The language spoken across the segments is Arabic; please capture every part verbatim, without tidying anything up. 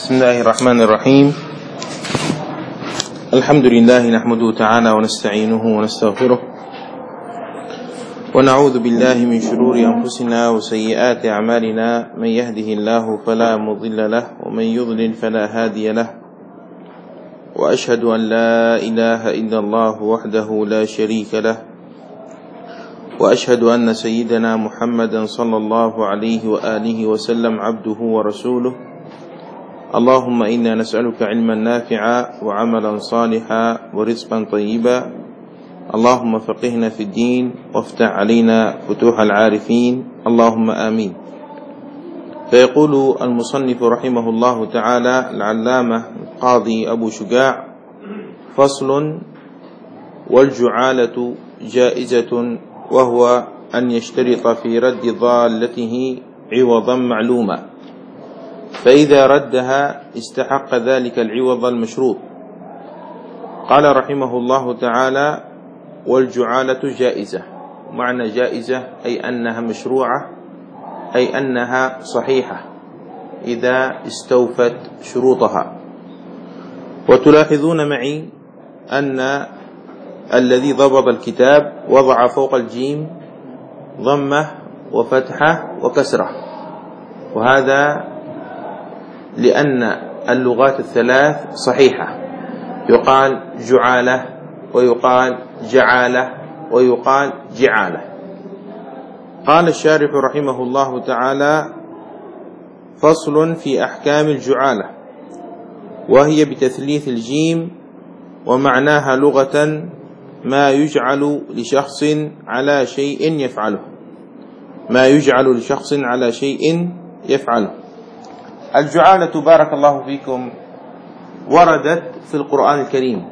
بسم الله الرحمن الرحيم. الحمد لله نحمده تعالى ونستعينه ونستغفره ونعوذ بالله من شرور أنفسنا وسيئات أعمالنا، من يهده الله فلا مضل له ومن يضلل فلا هادي له، وأشهد أن لا إله إلا الله وحده لا شريك له، وأشهد أن سيدنا محمدا صلى الله عليه وآله وسلم عبده ورسوله. اللهم إنا نسألك علما نافعا وعملا صالحا ورزقا طيبا، اللهم فقهنا في الدين وافتح علينا فتوح العارفين، اللهم آمين. فيقول المصنف رحمه الله تعالى العلامة القاضي أبو شجاع: فصل: والجعالة جائزة، وهو أن يشترط في رد ضالته عوضا معلوما، فإذا ردها استحق ذلك العوض المشروط. قال رحمه الله تعالى: والجعالة جائزة. معنى جائزة أي أنها مشروعة، أي أنها صحيحة إذا استوفت شروطها. وتلاحظون معي أن الذي ضبط الكتاب وضع فوق الجيم ضمة وفتحة وكسرة، وهذا لأن اللغات الثلاث صحيحة، يقال جعالة ويقال جعالة ويقال جعالة. قال الشارح رحمه الله تعالى: فصل في أحكام الجعالة، وهي بتثليث الجيم، ومعناها لغة ما يجعل لشخص على شيء يفعله، ما يجعل لشخص على شيء يفعله. الجعالة بارك الله فيكم وردت في القرآن الكريم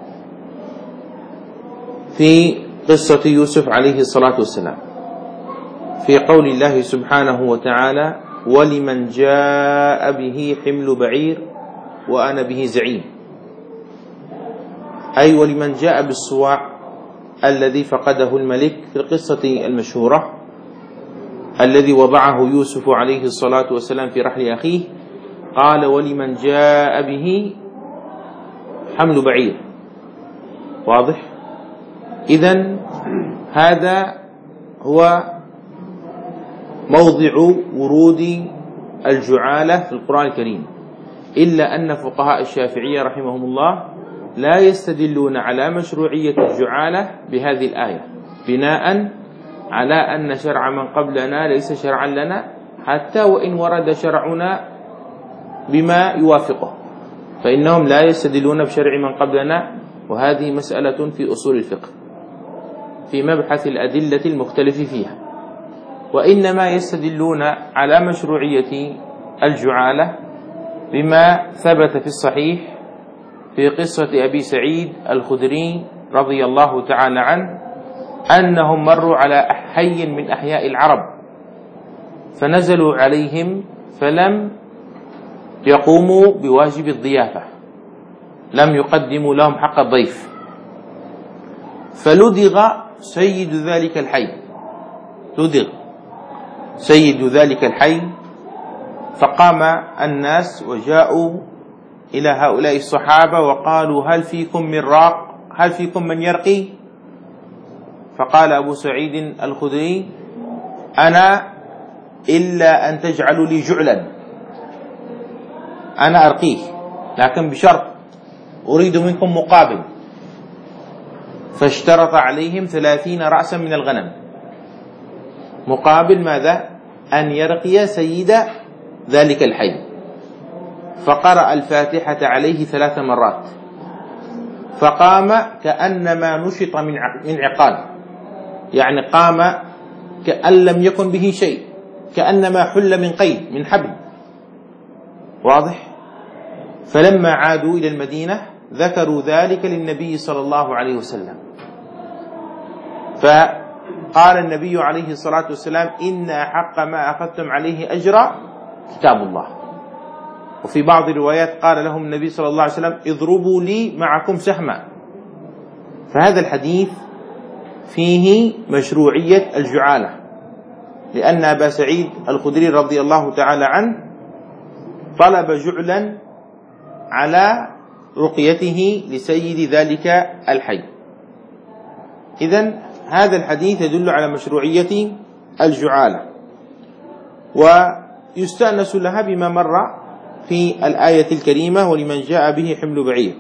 في قصة يوسف عليه الصلاة والسلام، في قول الله سبحانه وتعالى: ولمن جاء به حمل بعير وأنا به زعيم، أي ولمن جاء بالصواع الذي فقده الملك في القصة المشهورة الذي وضعه يوسف عليه الصلاة والسلام في رحل أخيه، قال: ولمن جاء به حمل بعير. واضح؟ إذن هذا هو موضع ورود الجعالة في القرآن الكريم، إلا أن فقهاء الشافعية رحمهم الله لا يستدلون على مشروعية الجعالة بهذه الآية، بناء على أن شرع من قبلنا ليس شرعا لنا، حتى وإن ورد شرعنا بما يوافقه فإنهم لا يستدلون بشرع من قبلنا. وهذه مسألة في أصول الفقه في مبحث الأدلة المختلف فيها، وإنما يستدلون على مشروعية الجعالة بما ثبت في الصحيح في قصة أبي سعيد الخدري رضي الله تعالى عنه، أنهم مروا على حي من أحياء العرب فنزلوا عليهم فلم يقوموا بواجب الضيافة، لم يقدموا لهم حق الضيف، فلدغ سيد ذلك الحي، لدغ سيد ذلك الحي، فقام الناس وجاءوا إلى هؤلاء الصحابة وقالوا: هل فيكم من راق؟ هل فيكم من يرقي؟ فقال أبو سعيد الخدري: أنا إلا أن تجعلوا لي جعلا، أنا أرقيه، لكن بشرط أريد منكم مقابل. فاشترط عليهم ثلاثين رأسا من الغنم، مقابل ماذا؟ أن يرقي سيد ذلك الحي. فقرأ الفاتحة عليه ثلاث مرات، فقام كأنما نشط من عقال، يعني قام كأن لم يكن به شيء، كأنما حل من قيد، من حبل. واضح؟ فلما عادوا إلى المدينة ذكروا ذلك للنبي صلى الله عليه وسلم، فقال النبي عليه الصلاة والسلام: إن أحق ما أخذتم عليه أجرا كتاب الله. وفي بعض الروايات قال لهم النبي صلى الله عليه وسلم: اضربوا لي معكم سهما. فهذا الحديث فيه مشروعية الجعالة، لأن أبا سعيد الخدري رضي الله تعالى عنه طلب جعلا على رقيته لسيد ذلك الحي. إذن هذا الحديث يدل على مشروعية الجعالة، ويستأنس لها بما مر في الآية الكريمة: ولمن جاء به حمل بعير.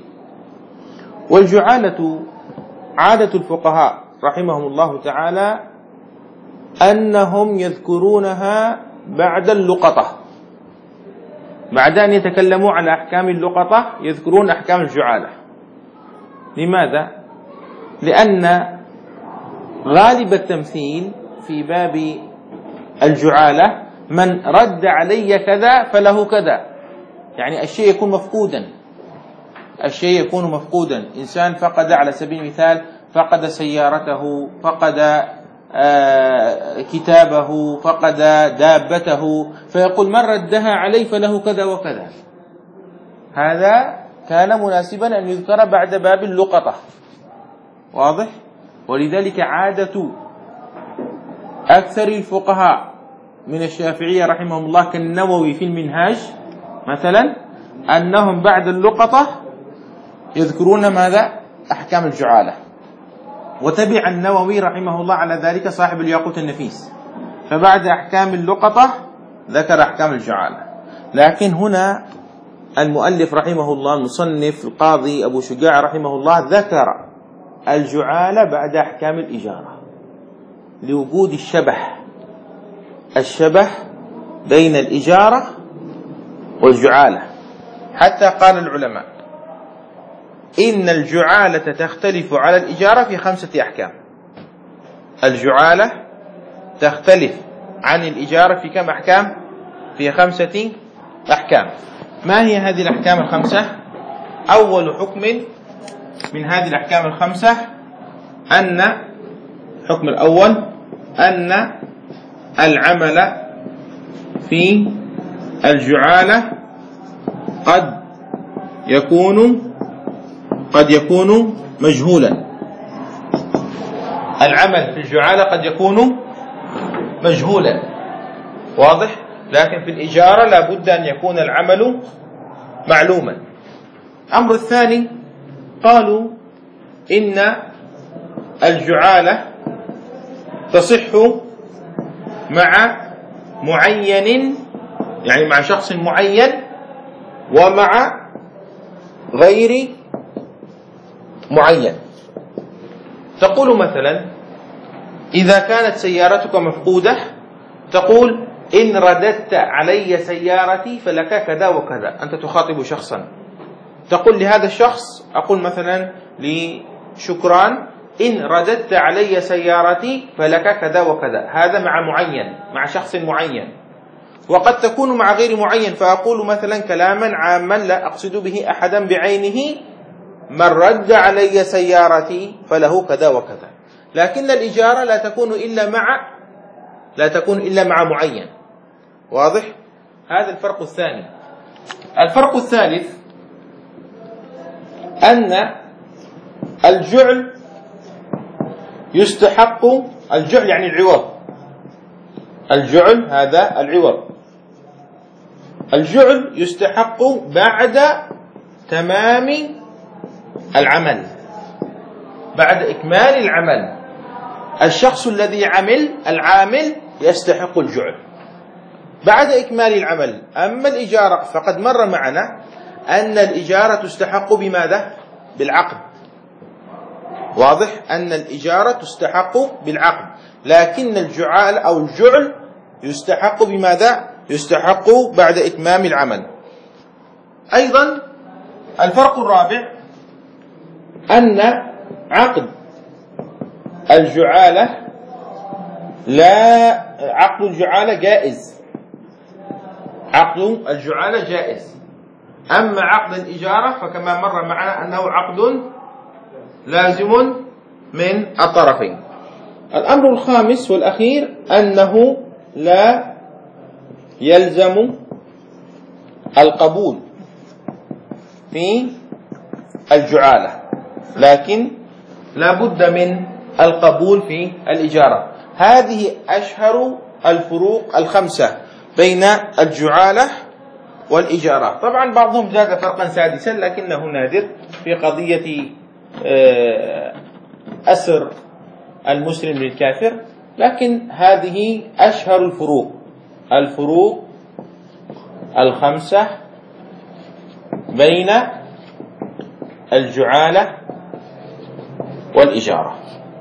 والجعالة عادة الفقهاء رحمهم الله تعالى أنهم يذكرونها بعد اللقطة، بعد أن يتكلموا على أحكام اللقطة يذكرون أحكام الجعالة. لماذا؟ لأن غالب التمثيل في باب الجعالة من رد علي كذا فله كذا، يعني الشيء يكون مفقودا، الشيء يكون مفقودا. إنسان فقد على سبيل المثال فقد سيارته، فقد آه كتابه، فقد دابته، فيقول من ردها علي فله كذا وكذا. هذا كان مناسبا أن يذكر بعد باب اللقطة، واضح؟ ولذلك عادة أكثر الفقهاء من الشافعية رحمهم الله كالنووي في المنهاج مثلا أنهم بعد اللقطة يذكرون ماذا؟ أحكام الجعالة. وتبع النووي رحمه الله على ذلك صاحب الياقوت النفيس، فبعد أحكام اللقطة ذكر أحكام الجعالة. لكن هنا المؤلف رحمه الله المصنف القاضي أبو شجاع رحمه الله ذكر الجعالة بعد أحكام الإجارة لوجود الشبه الشبه بين الإجارة والجعالة. حتى قال العلماء إن الجعالة تختلف على الإجارة في خمسة أحكام. الجعالة تختلف عن الإجارة في كم أحكام؟ في خمسة أحكام. ما هي هذه الأحكام الخمسة؟ أول حكم من هذه الأحكام الخمسة أن الحكم الأول أن العمل في الجعالة قد يكون قد يكون مجهولا. العمل في الجعالة قد يكون مجهولا، واضح؟ لكن في الإجارة لا بد أن يكون العمل معلوما. الأمر الثاني قالوا إن الجعالة تصح مع معين، يعني مع شخص معين، ومع غير معين. تقول مثلا إذا كانت سيارتك مفقودة تقول إن رددت علي سيارتي فلك كذا وكذا. أنت تخاطب شخصا، تقول لهذا الشخص، أقول مثلا لشكران إن رددت علي سيارتي فلك كذا وكذا. هذا مع معين، مع شخص معين. وقد تكون مع غير معين، فأقول مثلا كلاما عاما لا أقصد به أحدا بعينه: من رد علي سيارتي فله كذا وكذا. لكن الإجارة لا تكون إلا مع لا تكون إلا مع معين، واضح؟ هذا الفرق الثاني. الفرق الثالث أن الجعل يستحق، الجعل يعني العوض، الجعل هذا العوض، الجعل يستحق بعد تمام العمل، بعد إكمال العمل. الشخص الذي عمل العامل يستحق الجعل بعد إكمال العمل. أما الإجارة فقد مر معنا أن الإجارة تستحق بماذا؟ بالعقد، واضح؟ أن الإجارة تستحق بالعقد، لكن الجعال أو الجعل يستحق بماذا؟ يستحق بعد إتمام العمل. أيضا الفرق الرابع أن عقد الجعالة لا عقد الجعالة جائز، عقد الجعالة جائز. أما عقد الإجارة فكما مر معنا أنه عقد لازم من الطرفين. الأمر الخامس والأخير أنه لا يلزم القبول في الجعالة، لكن لا بد من القبول في الإجارة. هذه أشهر الفروق الخمسة بين الجعالة والإجارات. طبعا بعضهم زاد فرقا سادسا لكنه نادر في قضية أسر المسلم للكافر، لكن هذه أشهر الفروق، الفروق الخمسة بين الجعالة والإجارة.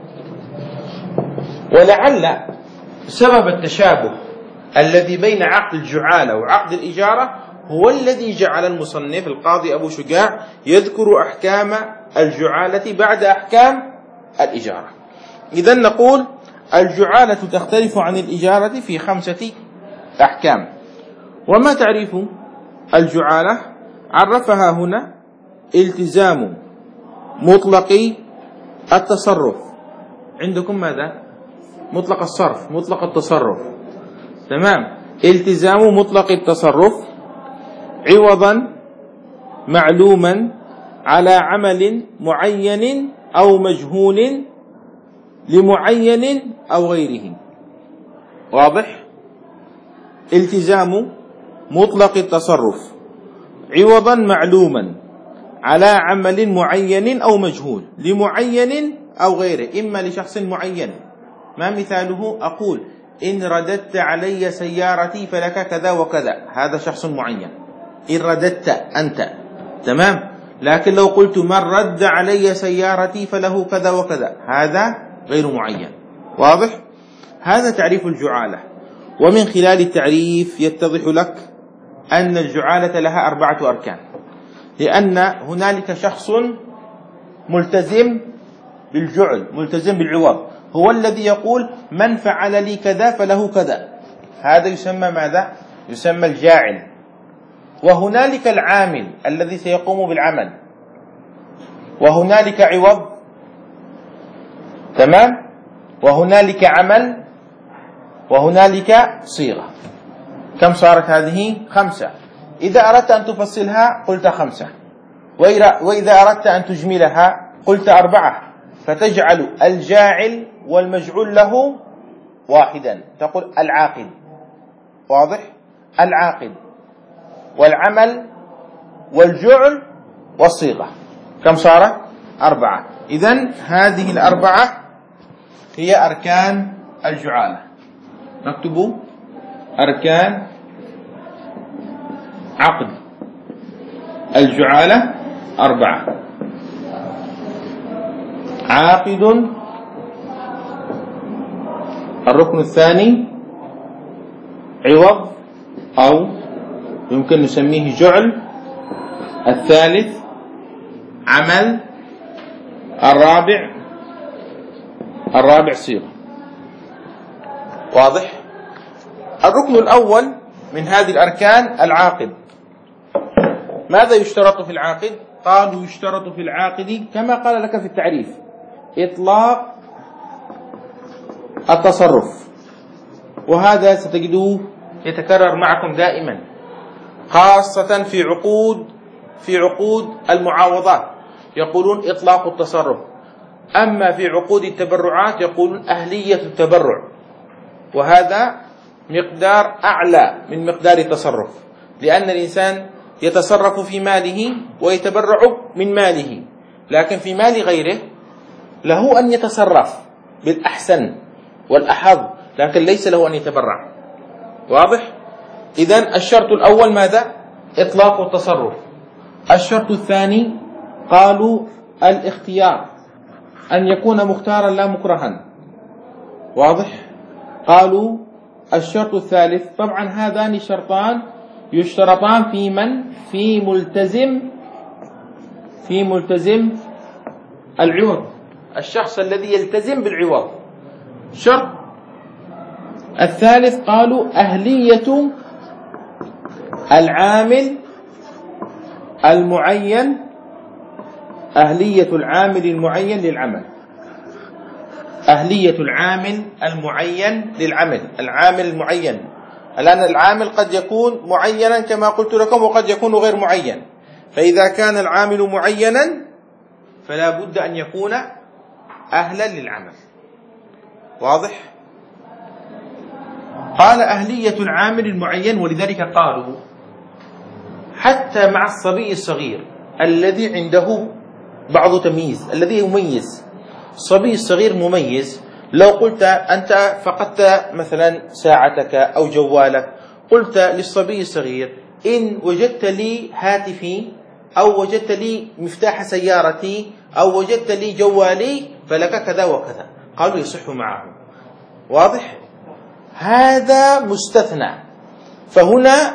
ولعل سبب التشابه الذي بين عقد الجعالة وعقد الإجارة هو الذي جعل المصنف القاضي أبو شجاع يذكر أحكام الجعالة بعد أحكام الإجارة. إذن نقول الجعالة تختلف عن الإجارة في خمسة أحكام. وما تعريف الجعالة؟ عرفها هنا: التزام مطلق التصرف. عندكم ماذا؟ مطلق الصرف، مطلق التصرف، تمام. التزام مطلق التصرف عوضا معلوما على عمل معين أو مجهول لمعين أو غيره. واضح؟ التزام مطلق التصرف عوضا معلوما على عمل معين أو مجهول لمعين أو غيره، إما لشخص معين. ما مثاله؟ أقول إن رددت علي سيارتي فلك كذا وكذا، هذا شخص معين. إن رددت أنت، تمام. لكن لو قلت من رد علي سيارتي فله كذا وكذا، هذا غير معين. واضح؟ هذا تعريف الجعالة. ومن خلال التعريف يتضح لك أن الجعالة لها أربعة أركان، لأن هنالك شخص ملتزم بالجعل، ملتزم بالعوض، هو الذي يقول من فعل لي كذا فله كذا، هذا يسمى ماذا؟ يسمى الجاعل. وهنالك العامل الذي سيقوم بالعمل، وهنالك عوض، تمام، وهنالك عمل، وهنالك صيغة. كم صارت هذه؟ خمسة. إذا أردت أن تفصلها قلت خمسة، وإذا أردت أن تجملها قلت أربعة، فتجعل الجاعل والمجعول له واحدا، تقول العاقل. واضح؟ العاقل والعمل والجعل والصيغة. كم صارت؟ أربعة. إذن هذه الأربعة هي أركان الجعالة. نكتب أركان عقد الجعالة أربعة: عاقد، الركن الثاني عوض أو يمكن نسميه جعل، الثالث عمل، الرابع الرابع صيغة. واضح؟ الركن الأول من هذه الأركان العاقد. ماذا يشترط في العاقد؟ قالوا يشترط في العاقد كما قال لك في التعريف: إطلاق التصرف، وهذا ستجدوه يتكرر معكم دائما، خاصة في عقود في عقود المعاوضات يقولون إطلاق التصرف، أما في عقود التبرعات يقولون أهلية التبرع، وهذا مقدار أعلى من مقدار التصرف، لأن الإنسان يتصرف في ماله ويتبرع من ماله، لكن في مال غيره له أن يتصرف بالأحسن والأحظ، لكن ليس له أن يتبرع. واضح؟ إذن الشرط الأول ماذا؟ إطلاق التصرف. الشرط الثاني قالوا الاختيار، أن يكون مختارا لا مكرها. واضح؟ قالوا الشرط الثالث، طبعا هذان شرطان يشترطان في من؟ في ملتزم في ملتزم العوض، الشخص الذي يلتزم بالعوض. شرط الثالث قالوا أهلية العامل المعين، أهلية العامل المعين للعمل، أهلية العامل المعين للعمل، العامل المعين. الآن العامل قد يكون معينا كما قلت لكم، وقد يكون غير معين، فإذا كان العامل معينا فلا بد أن يكون أهلا للعمل. واضح؟ قال أهلية العامل المعين، ولذلك قالوا حتى مع الصبي الصغير الذي عنده بعض تمييز، الذي يميز الصبي الصغير مميز. لو قلت أنت فقدت مثلا ساعتك أو جوالك، قلت للصبي الصغير إن وجدت لي هاتفي أو وجدت لي مفتاح سيارتي أو وجدت لي جوالي فلك كذا وكذا، قالوا يصح معه. واضح؟ هذا مستثنى. فهنا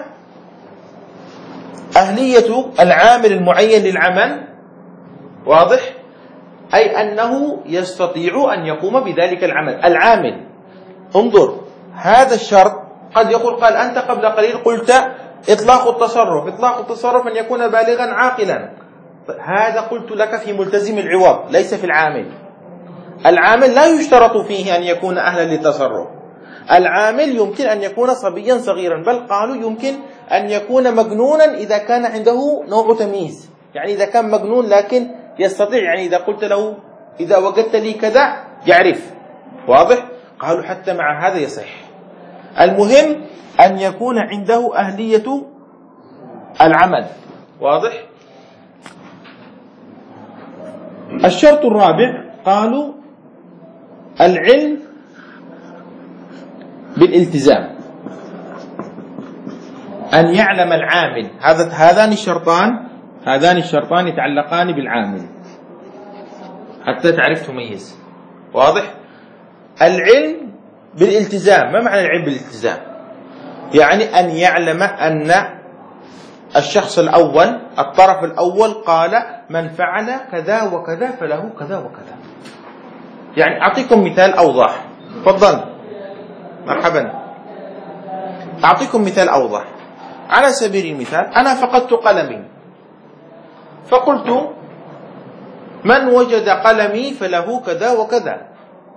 أهلية العامل المعين للعمل، واضح؟ أي أنه يستطيع أن يقوم بذلك العمل. العامل، انظر هذا الشرط قد يقول قال أنت قبل قليل قلت إطلاق التصرف، إطلاق التصرف أن يكون بالغا عاقلا، هذا قلت لك في ملتزم العوض ليس في العامل. العامل لا يشترط فيه أن يكون أهلا للتصرف، العامل يمكن أن يكون صبيا صغيرا، بل قالوا يمكن أن يكون مجنونا إذا كان عنده نوع تمييز، يعني إذا كان مجنون لكن يستطيع، يعني إذا قلت له إذا وجدت لي كذا يعرف. واضح؟ قالوا حتى مع هذا يصح. المهم أن يكون عنده أهلية العمل. واضح؟ الشرط الرابع قالوا العلم بالالتزام، أن يعلم العامل. هذا هذان الشرطان هذان الشرطان يتعلقان بالعامل حتى تعرف تميز. واضح؟ العلم بالالتزام. ما معنى العلم بالالتزام؟ يعني أن يعلم أن الشخص الأول، الطرف الأول قال من فعل كذا وكذا فله كذا وكذا. يعني أعطيكم مثال أوضح. تفضل. مرحبا. أعطيكم مثال أوضح. على سبيل المثال أنا فقدت قلمي، فقلت من وجد قلمي فله كذا وكذا.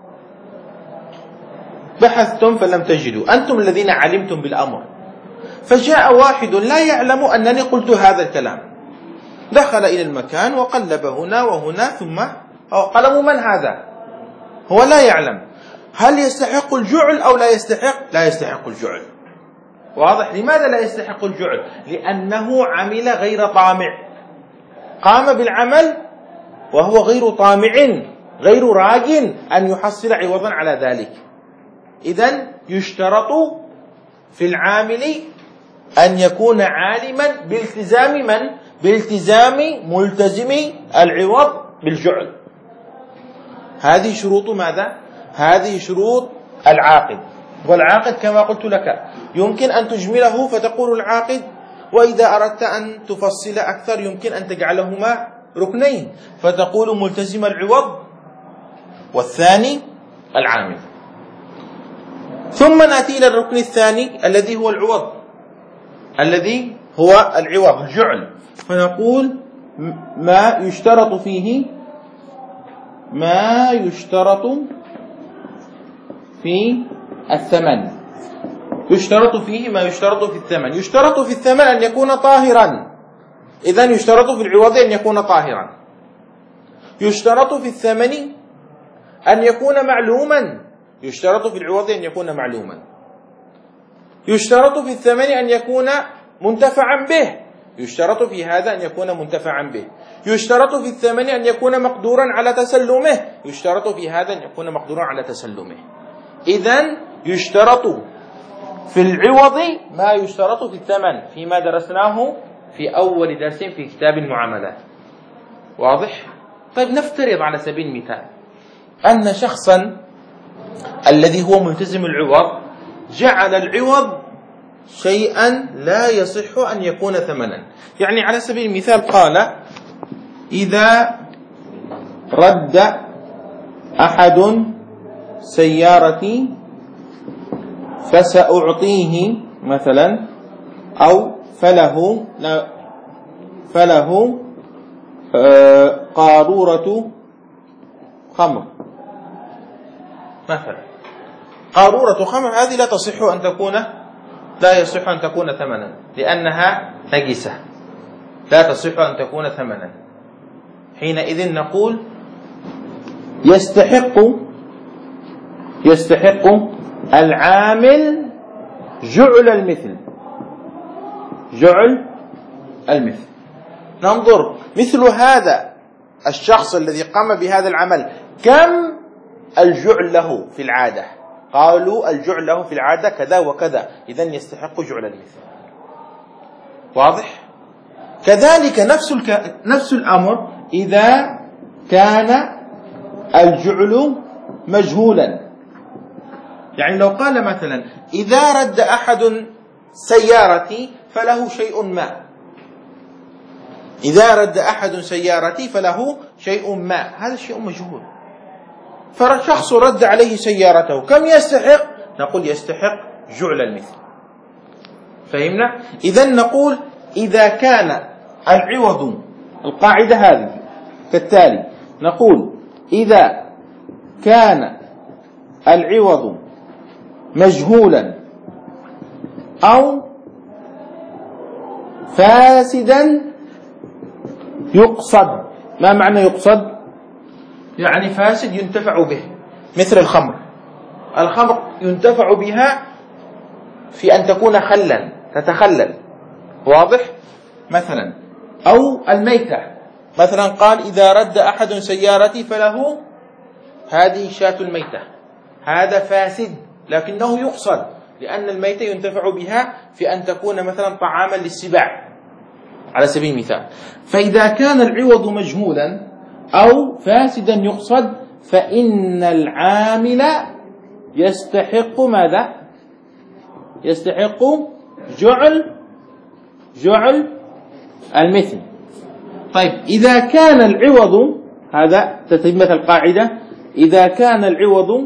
بحثتم فلم تجدوا، أنتم الذين علمتم بالأمر. فجاء واحد لا يعلم أنني قلت هذا الكلام، دخل إلى المكان وقلب هنا وهنا، ثم قلم من هذا؟ هو لا يعلم. هل يستحق الجعل أو لا يستحق؟ لا يستحق الجعل. واضح؟ لماذا لا يستحق الجعل؟ لأنه عمل غير طامع، قام بالعمل وهو غير طامع، غير راج أن يحصل عوضا على ذلك. إذن يشترط في العامل أن يكون عالما بالتزام من؟ بالتزام ملتزم العوض بالجعل. هذه شروط ماذا؟ هذه شروط العاقد. والعاقد كما قلت لك يمكن أن تجمله فتقول العاقد، وإذا أردت أن تفصل أكثر يمكن أن تجعلهما ركنين فتقول ملتزم العوض والثاني العامل. ثم نأتي إلى الركن الثاني الذي هو العوض، الذي هو العوض الجعل، فنقول ما يشترط فيه ما يشترط في الثمن. يشترط فيه ما يشترط في الثمن. يشترط في الثمن أن يكون طاهرا، إذن يشترط في العوض أن يكون طاهرا. يشترط في الثمن أن يكون معلوما، يشترط في العوض أن يكون معلوما. يشترط في الثمن أن يكون منتفعا به، يشترط في هذا أن يكون منتفعا به. يشترط في الثمن أن يكون مقدورا على تسلمه، يشترط في هذا أن يكون مقدورا على تسلمه. إذن يشترط في العوض ما يشترط في الثمن فيما درسناه في أول درس في كتاب المعاملات. واضح؟ طيب نفترض على سبيل المثال أن شخصا الذي هو ملتزم العوض جعل العوض شيئا لا يصح أن يكون ثمنا. يعني على سبيل المثال قال إذا رد أحد سيارتي فسأعطيه مثلا أو فله فله قارورة خمر مثلا. قارورة خمر هذه لا تصح أن تكون لا يصح أن تكون ثمنا لأنها نجسة، لا تصح أن تكون ثمنا. حينئذ نقول يستحق يستحق العامل جعل المثل، جعل المثل. ننظر مثل هذا الشخص الذي قام بهذا العمل كم الجعل له في العادة؟ قالوا الجعل له في العادة كذا وكذا، إذن يستحق جعل المثل. واضح؟ كذلك نفس الك... نفس الأمر إذا كان الجعل مجهولا. يعني لو قال مثلا إذا رد أحد سيارتي فله شيء ما، إذا رد أحد سيارتي فله شيء ما، هذا الشيء مجهول، فشخص رد عليه سيارته كم يستحق؟ نقول يستحق جعل المثل. فهمنا؟ إذن نقول إذا كان العوض، القاعدة هذه كالتالي، نقول إذا كان العوض مجهولا أو فاسدا يقصد. ما معنى يقصد؟ يعني فاسد ينتفع به، مثل الخمر. الخمر ينتفع بها في أن تكون خلا، تتخلل. واضح؟ مثلا أو الميتة، مثلا قال إذا رد أحد سيارتي فله هذه شاة الميتة، هذا فاسد لكنه يقصد، لأن الميتة ينتفع بها في أن تكون مثلا طعاما للسباع على سبيل المثال. فإذا كان العوض مجهولا أو فاسدا يقصد فإن العامل يستحق ماذا؟ يستحق جعل جعل المثل. طيب إذا كان العوض، هذا تتمة القاعدة، إذا كان العوض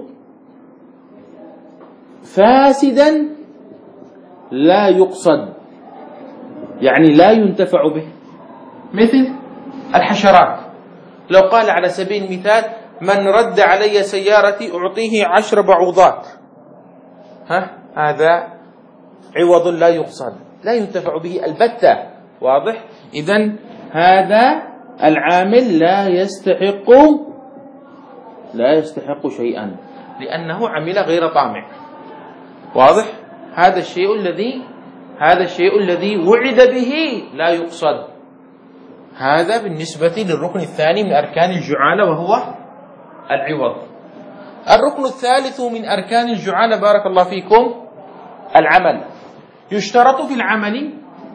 فاسدا لا يقصد، يعني لا ينتفع به، مثل الحشرات. لو قال على سبيل المثال من رد علي سيارتي أعطيه عشر بعوضات، ها هذا عوض لا يقصد، لا ينتفع به البتة. واضح؟ إذن هذا العامل لا يستحق لا يستحق شيئا لأنه عمل غير طامع. واضح؟ هذا الشيء الذي هذا الشيء الذي وعد به لا يقصد. هذا بالنسبة للركن الثاني من أركان الجعالة وهو العوض. الركن الثالث من أركان الجعالة بارك الله فيكم العمل. يشترط في العمل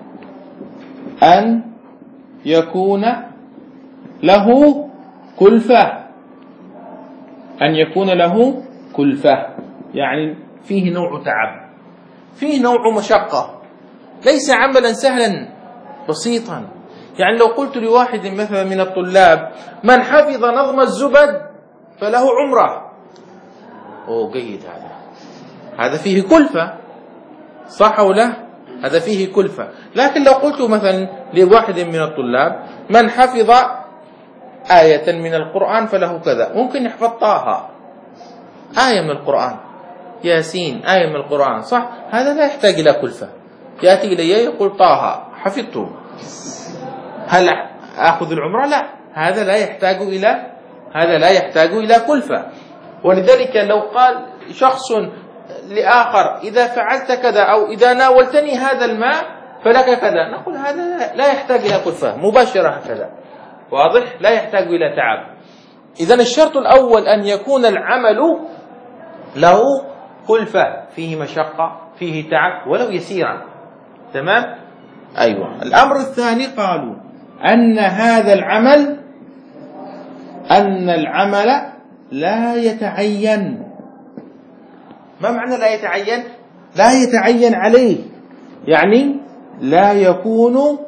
أن يكون له كلفة، أن يكون له كلفة، يعني فيه نوع تعب، فيه نوع مشقة، ليس عملا سهلا بسيطا. يعني لو قلت لواحد مثلا من الطلاب من حفظ نظم الزبد فله عمره، أوه جيد، هذا هذا فيه كلفة، صح أو لا؟ هذا فيه كلفة. لكن لو قلت مثلا لواحد من الطلاب من حفظ آية من القرآن فله كذا، ممكن يحفظ طه آية من القرآن، ياسين آية من القرآن، صح؟ هذا لا يحتاج إلى كلفة. يأتي إلي يقول طه حفظته، هل أخذ العمرة؟ لا، هذا لا يحتاج إلى هذا لا يحتاج إلى كلفة. ولذلك لو قال شخص لآخر إذا فعلت كذا أو إذا ناولتني هذا الماء فلك كذا، نقول هذا لا يحتاج إلى كلفة، مباشرة هكذا. واضح؟ لا يحتاج إلى تعب. إذن الشرط الأول أن يكون العمل له كلفة، فيه مشقة، فيه تعب ولو يسيرا. تمام؟ أيوة. الأمر الثاني قالوا أن هذا العمل أن العمل لا يتعين. ما معنى لا يتعين؟ لا يتعين عليه، يعني لا يكون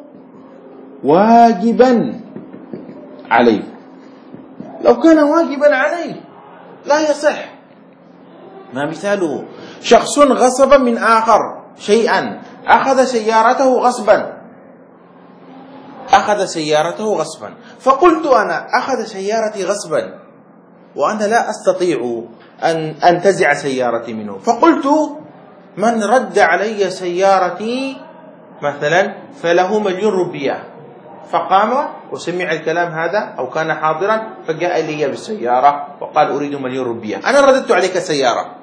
واجبا عليه. لو كان واجبا عليه لا يصح. ما مثاله؟ شخص غصب من آخر شيئا، أخذ سيارته غصبا أخذ سيارته غصبا فقلت أنا أخذ سيارتي غصبا وأنا لا أستطيع أن أنتزع سيارتي منه، فقلت من رد علي سيارتي مثلا فله مليون روبية، فقام وسمع الكلام هذا أو كان حاضرا فجاء لي بالسيارة وقال أريد مليون روبية، أنا رددت عليك سيارة،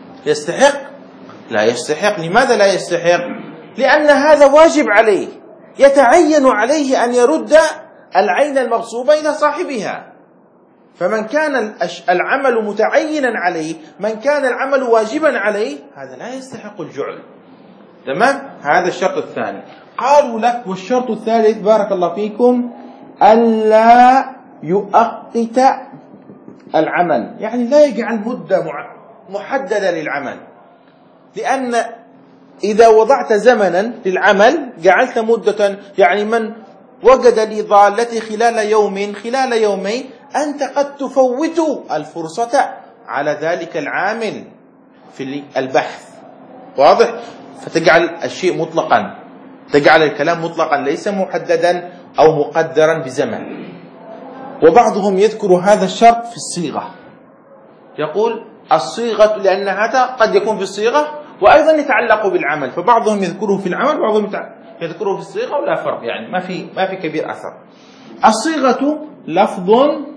يستحق؟ لا يستحق. لماذا لا يستحق؟ لأن هذا واجب عليه، يتعين عليه أن يرد العين المغصوبة إلى صاحبها. فمن كان العمل متعينا عليه، من كان العمل واجبا عليه، هذا لا يستحق الجعل. تمام؟ هذا الشرط الثاني. قالوا لك والشرط الثالث بارك الله فيكم ألا يؤقت العمل، يعني لا يجعل مدة محددة للعمل، لأن إذا وضعت زمنا للعمل جعلت مدة، يعني من وجد لي ضالتي خلال يوم خلال يومين، أنت قد تفوت الفرصة على ذلك العامل في البحث. واضح؟ فتجعل الشيء مطلقا، تجعل الكلام مطلقا ليس محددا أو مقدرا بزمن. وبعضهم يذكر هذا الشرط في الصيغة، يقول الصيغة، لأن هذا قد يكون في الصيغة وأيضا يتعلق بالعمل، فبعضهم يذكره في العمل وبعضهم يذكره في الصيغة، ولا فرق، يعني ما في ما في كبير أثر. الصيغة لفظ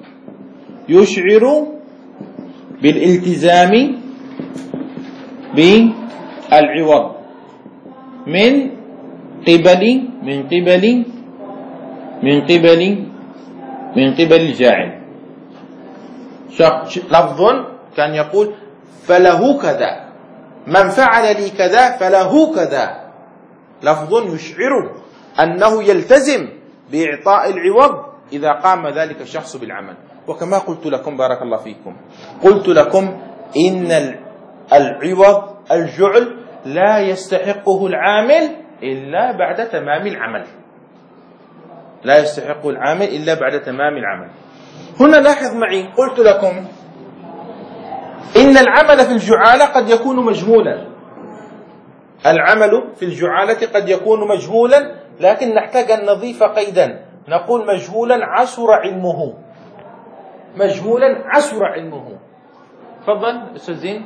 يشعر بالالتزام بالعوض من قبل من قبل من قبل من قبل الجاعل. لفظ كان يقول فله كذا، من فعل لي كذا فله كذا، لفظ يشعر أنه يلتزم بإعطاء العوض إذا قام ذلك الشخص بالعمل. وكما قلت لكم بارك الله فيكم، قلت لكم إن العوض الجعل لا يستحقه العامل إلا بعد تمام العمل، لا يستحقه العامل إلا بعد تمام العمل. هنا لاحظ معي، قلت لكم إن العمل في الجعالة قد يكون مجهولا، العمل في الجعالة قد يكون مجهولا، لكن نحتاج أن نضيف قيدا، نقول مجهولا عسر علمه، مجهولا عسر علمه. تفضل أستاذ زين.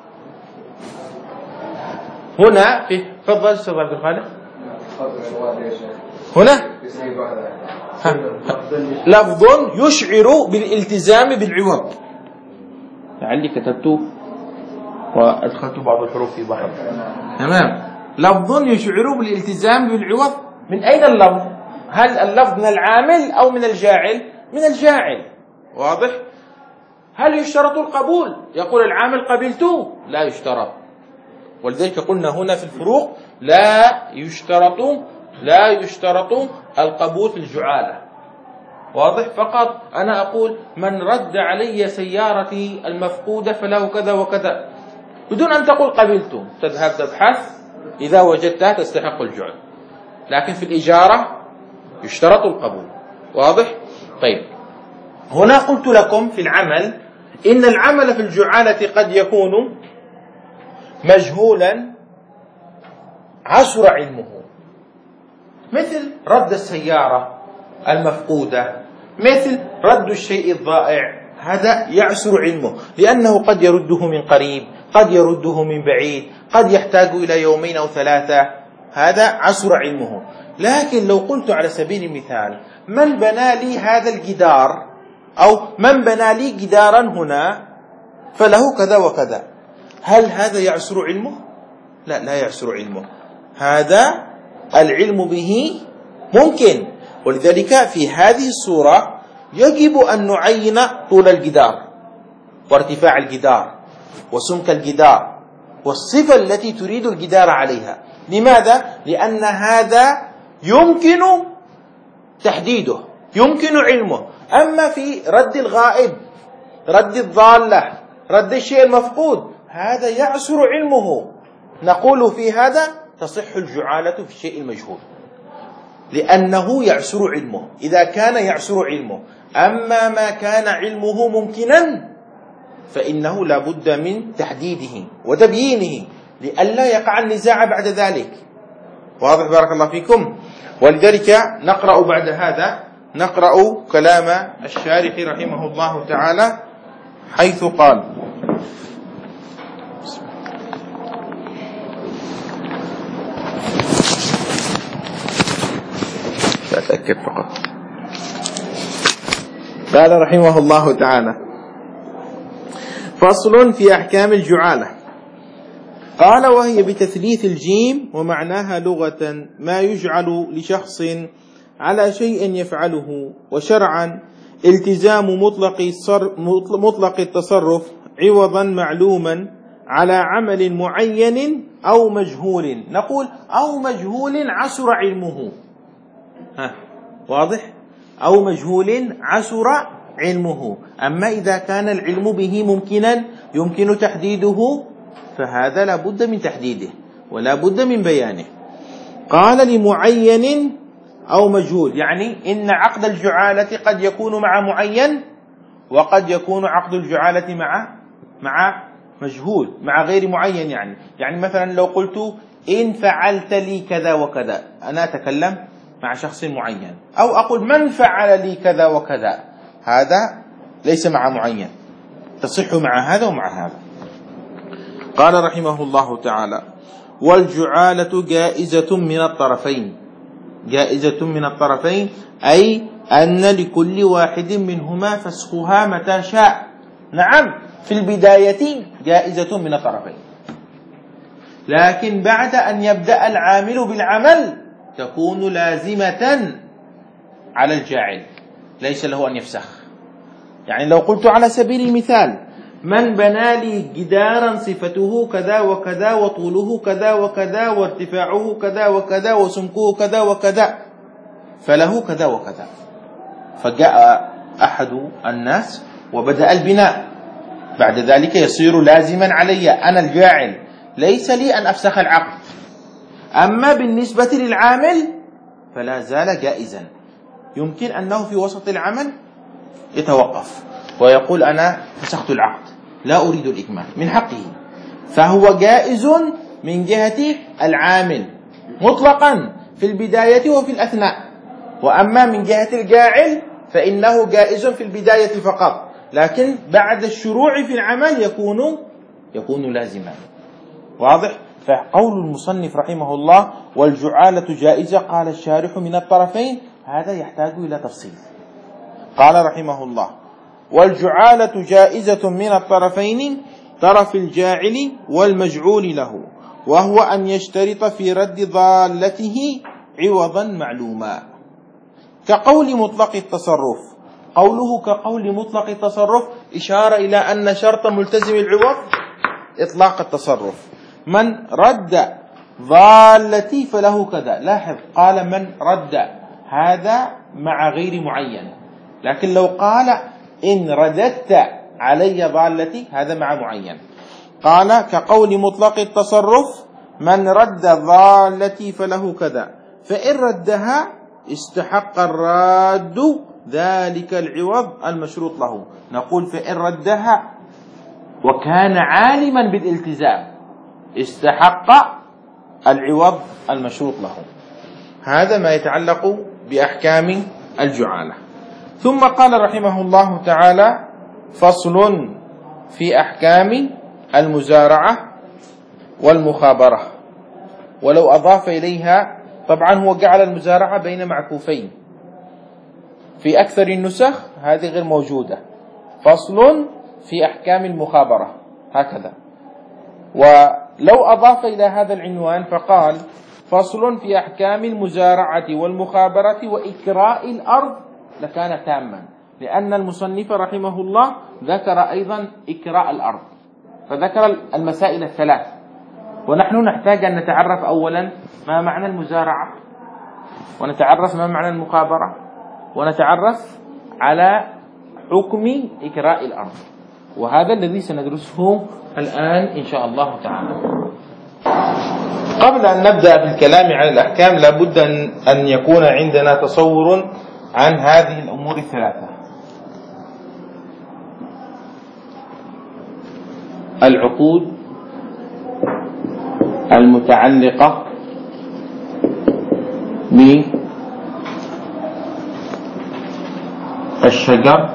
هنا في تفضل أستاذ عبد الخالق. هنا لفظ يشعر بالالتزام بالعوض، لعلي كتبت وأدخلت بعض الحروف في بعض. تمام. لفظ يشعر بالالتزام بالعوض، من أين اللفظ؟ هل اللفظ من العامل أو من الجاعل؟ من الجاعل. واضح؟ هل يشترط القبول؟ يقول العامل قبلته؟ لا يشترط. ولذلك قلنا هنا في الفروق لا يشترط لا يشترط القبول في الجعالة. واضح؟ فقط أنا أقول من رد علي سيارتي المفقودة فله كذا وكذا، بدون أن تقول قبلته، تذهب تبحث، إذا وجدتها تستحق الجعل. لكن في الإجارة يشترط القبول. واضح؟ طيب، هنا قلت لكم في العمل إن العمل في الجعالة قد يكون مجهولا عسر علمه، مثل رد السيارة المفقودة، مثل رد الشيء الضائع، هذا يعسر علمه، لأنه قد يرده من قريب، قد يرده من بعيد، قد يحتاج إلى يومين أو ثلاثة، هذا عسر علمه. لكن لو قلت على سبيل المثال من بنى لي هذا الجدار، أو من بنى لي جدارا هنا فله كذا وكذا، هل هذا يعسر علمه؟ لا، لا يعسر علمه، هذا العلم به ممكن. ولذلك في هذه الصورة يجب أن نعين طول الجدار وارتفاع الجدار وسمك الجدار والصفة التي تريد الجدار عليها. لماذا؟ لأن هذا يمكن تحديده، يمكن علمه. أما في رد الغائب، رد الضالة، رد الشيء المفقود، هذا يعسر علمه، نقول في هذا تصح الجعالة في الشيء المجهول، لأنه يعسر علمه إذا كان يعسر علمه. أما ما كان علمه ممكنا فإنه لا بد من تحديده وتبيينه لئلا يقع النزاع بعد ذلك. واضح؟ بارك الله فيكم. ولذلك نقرأ بعد هذا نقرأ كلام الشارح رحمه الله تعالى حيث قال: أتأكد فقط. قال رحمه الله تعالى: فصل في أحكام الجعالة. قال وهي بتثليث الجيم، ومعناها لغة ما يجعل لشخص على شيء يفعله، وشرعا التزام مطلق مطلق التصرف عوضا معلوما على عمل معين أو مجهول. نقول أو مجهول عسر علمه، ها واضح؟ أو مجهول عسر علمه. أما إذا كان العلم به ممكنا يمكن تحديده فهذا لا بد من تحديده ولا بد من بيانه. قال لمعين أو مجهول، يعني إن عقد الجعالة قد يكون مع معين وقد يكون عقد الجعالة مع مع مجهول، مع غير معين. يعني يعني مثلا لو قلت إن فعلت لي كذا وكذا، أنا أتكلم مع شخص معين، أو أقول من فعل لي كذا وكذا، هذا ليس مع معين، تصح مع هذا ومع هذا. قال رحمه الله تعالى: والجعالة جائزة من الطرفين. جائزة من الطرفين أي أن لكل واحد منهما فسخها متى شاء. نعم، في البداية جائزة من الطرفين، لكن بعد أن يبدأ العامل بالعمل تكون لازمة على الجاعل، ليس له أن يفسخ. يعني لو قلت على سبيل المثال: من بنى لي جدارا صفته كذا وكذا وطوله كذا وكذا وارتفاعه كذا وكذا وسمكه كذا وكذا فله كذا وكذا. فجاء أحد الناس وبدأ البناء، بعد ذلك يصير لازما علي أنا الجاعل، ليس لي أن أفسخ العقد. أما بالنسبة للعامل فلا زال جائزا، يمكن أنه في وسط العمل يتوقف ويقول أنا فسخت العقد لا أريد الإكمال، من حقه، فهو جائز من جهة العامل مطلقا في البداية وفي الأثناء. وأما من جهة الجاعل فإنه جائز في البداية فقط، لكن بعد الشروع في العمل يكون يكون لازما. واضح؟ فقول المصنف رحمه الله: والجعالة جائزة، قال الشارح من الطرفين، هذا يحتاج إلى تفصيل. قال رحمه الله: والجعالة جائزة من الطرفين، طرف الجاعل والمجعول له، وهو أن يشترط في رد ضالته عوضا معلوما، كقول مطلق التصرف. قوله كقول مطلق التصرف إشارة إلى أن شرط ملتزم العوض إطلاق التصرف. من رد ضالتي فله كذا، لاحظ قال من رد، هذا مع غير معين، لكن لو قال إن رددت علي ضالتي هذا مع معين. قال كقول مطلق التصرف: من رد ضالتي فله كذا، فإن ردها استحق الراد ذلك العوض المشروط له. نقول فإن ردها وكان عالما بالالتزام استحق العوض المشروط له. هذا ما يتعلق بأحكام الجعالة. ثم قال رحمه الله تعالى: فصل في أحكام المزارعة والمخابرة. ولو أضاف إليها، طبعا هو جعل المزارعة بين معكوفين، في أكثر النسخ هذه غير موجودة. فصل في أحكام المخابرة هكذا. ولو أضاف إلى هذا العنوان فقال: فصل في أحكام المزارعة والمخابرة وإكراء الأرض، لكان تاما، لأن المصنف رحمه الله ذكر أيضا إكراء الأرض، فذكر المسائل الثلاث. ونحن نحتاج أن نتعرف أولا ما معنى المزارعة، ونتعرف ما معنى المخابرة، ونتعرف على حكم إكراء الأرض، وهذا الذي سندرسه الآن إن شاء الله تعالى. قبل أن نبدأ بالكلام عن الأحكام لابد أن يكون عندنا تصور عن هذه الأمور الثلاثة: العقود المتعلقة بالشجر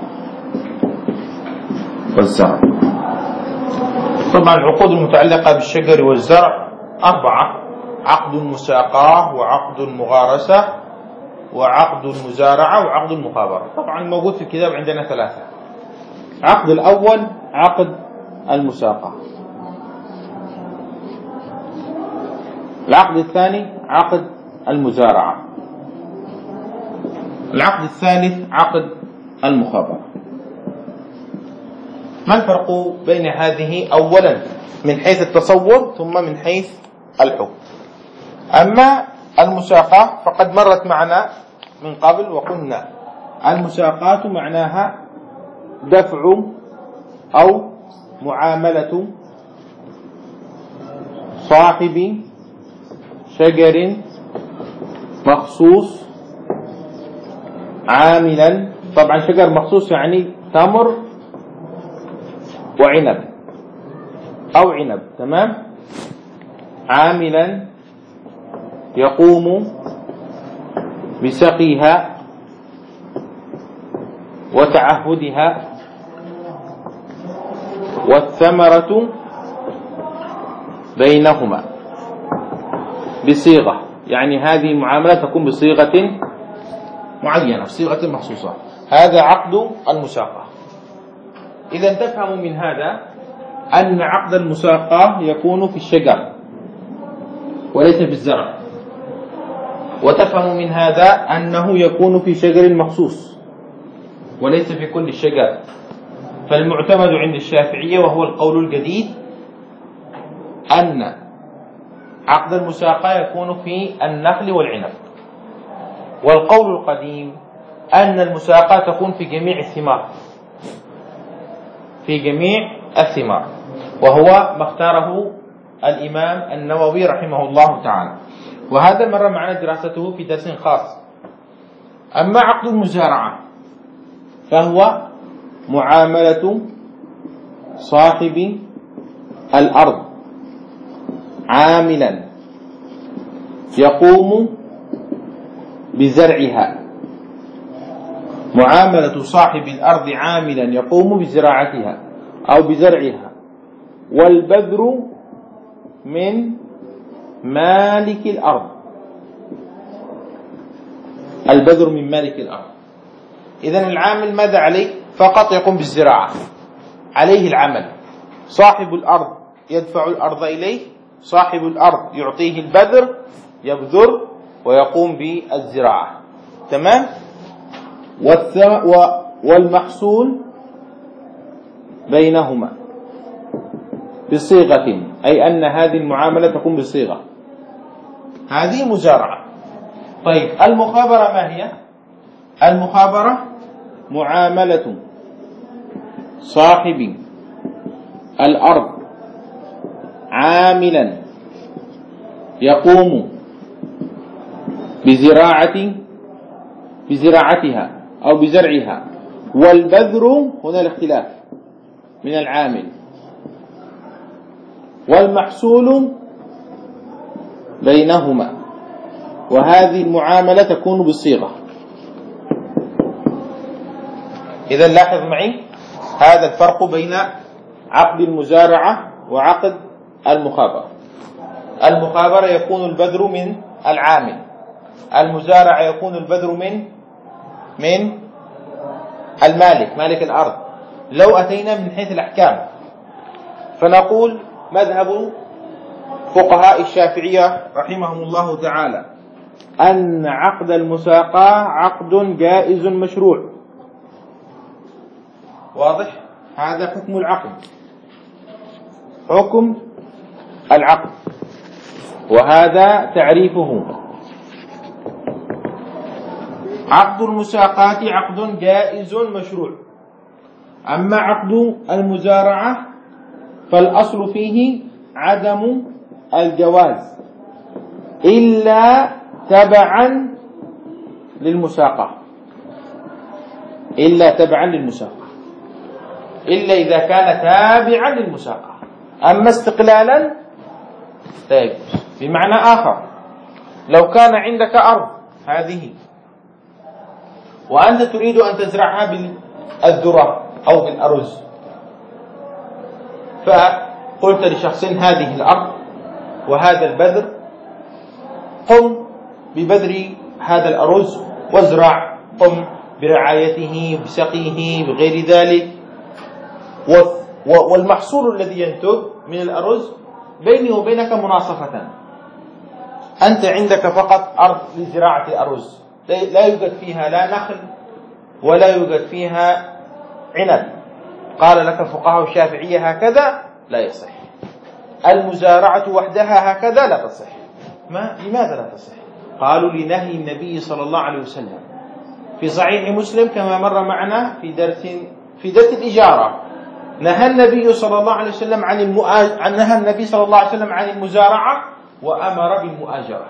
والزرع. طبعا العقود المتعلقة بالشجر والزرع أربعة: عقد المساقاة، وعقد المغارسة، وعقد المزارعة، وعقد المخابرة. طبعا موجود في الكتاب عندنا ثلاثة. عقد الأول عقد المساقاة. العقد الثاني عقد المزارعة. العقد الثالث عقد المخابرة. ما الفرق بين هذه؟ أولا من حيث التصور ثم من حيث الحكم. أما المساقاة فقد مرت معنا من قبل وقلنا المساقاة معناها دفع أو معاملة صاحب شجر مخصوص عاملا، طبعا شجر مخصوص يعني تمر وعنب أو عنب، تمام، عاملا يقوم بسقيها وتعهدها، والثمرة بينهما بصيغة، يعني هذه المعاملة تكون بصيغة معينة، بصيغة مخصوصة. هذا عقد المساقاة. إذا تفهم من هذا أن عقد المساقاة يكون في الشجر وليس في الزرع، وتفهم من هذا أنه يكون في شجر مخصوص وليس في كل الشجر. فالمعتمد عند الشافعية وهو القول الجديد أن عقد المساقاة يكون في النخل والعنب، والقول القديم أن المساقاة تكون في جميع الثمار، في جميع الثمار، وهو ما اختاره الإمام النووي رحمه الله تعالى، وهذا مر معنا دراسته في درس خاص. أما عقد المزارعة فهو معاملة صاحب الأرض عاملا يقوم بزرعها، معاملة صاحب الأرض عاملا يقوم بزراعتها أو بزرعها، والبذر من مالك الأرض، البذر من مالك الأرض. إذن العامل ماذا عليه؟ فقط يقوم بالزراعة، عليه العمل. صاحب الأرض يدفع الأرض إليه، صاحب الأرض يعطيه البذر، يبذر ويقوم بالزراعة، تمام. والمحصول بينهما بصيغة، أي أن هذه المعاملة تكون بصيغة، هذه مزارعة. طيب المخابرة ما هي؟ المخابرة معاملة صاحب الأرض عاملا يقوم بزراعة بزراعتها أو بزرعها، والبذر هنا الاختلاف من العامل، والمحصول بينهما، وهذه المعاملة تكون بالصيغة. إذا لاحظ معي هذا الفرق بين عقد المزارعة وعقد المخابرة. المخابرة يكون البذر من العامل، المزارعة يكون البذر من من المالك، مالك الأرض. لو أتينا من حيث الأحكام فنقول مذهب فقهاء الشافعية رحمهم الله تعالى أن عقد المساقاة عقد جائز مشروع. واضح؟ هذا حكم العقد، حكم العقد، وهذا تعريفه. عقد المساقاة عقد جائز مشروع. أما عقد المزارعة فالأصل فيه عدم الجواز إلا تبعا للمساقاة، إلا تبعا للمساقاة، إلا إذا كان تابعا للمساقاة. أما استقلالا طيب بمعنى آخر، لو كان عندك أرض هذه وأنت تريد أن تزرعها بالذرة أو بالأرز، فقلت لشخص هذه الأرض وهذا البذر، قم ببذر هذا الأرز وازرع، قم برعايته بسقيه بغير ذلك، والمحصول الذي ينتج من الأرز بيني وبينك مناصفة، أنت عندك فقط أرض لزراعة الأرز، لا يوجد فيها لا نخل ولا يوجد فيها عنب، قال لك الفقهاء الشافعية هكذا لا يصح. المزارعة وحدها هكذا لا تصح. ما لماذا لا تصح؟ قالوا لنهي النبي صلى الله عليه وسلم في صحيح مسلم كما مر معنا في درس في درس الإجارة، نهى النبي صلى الله عليه وسلم عن المؤاج... عن نهى النبي صلى الله عليه وسلم عن المزارعة وأمر بالمؤاجرة.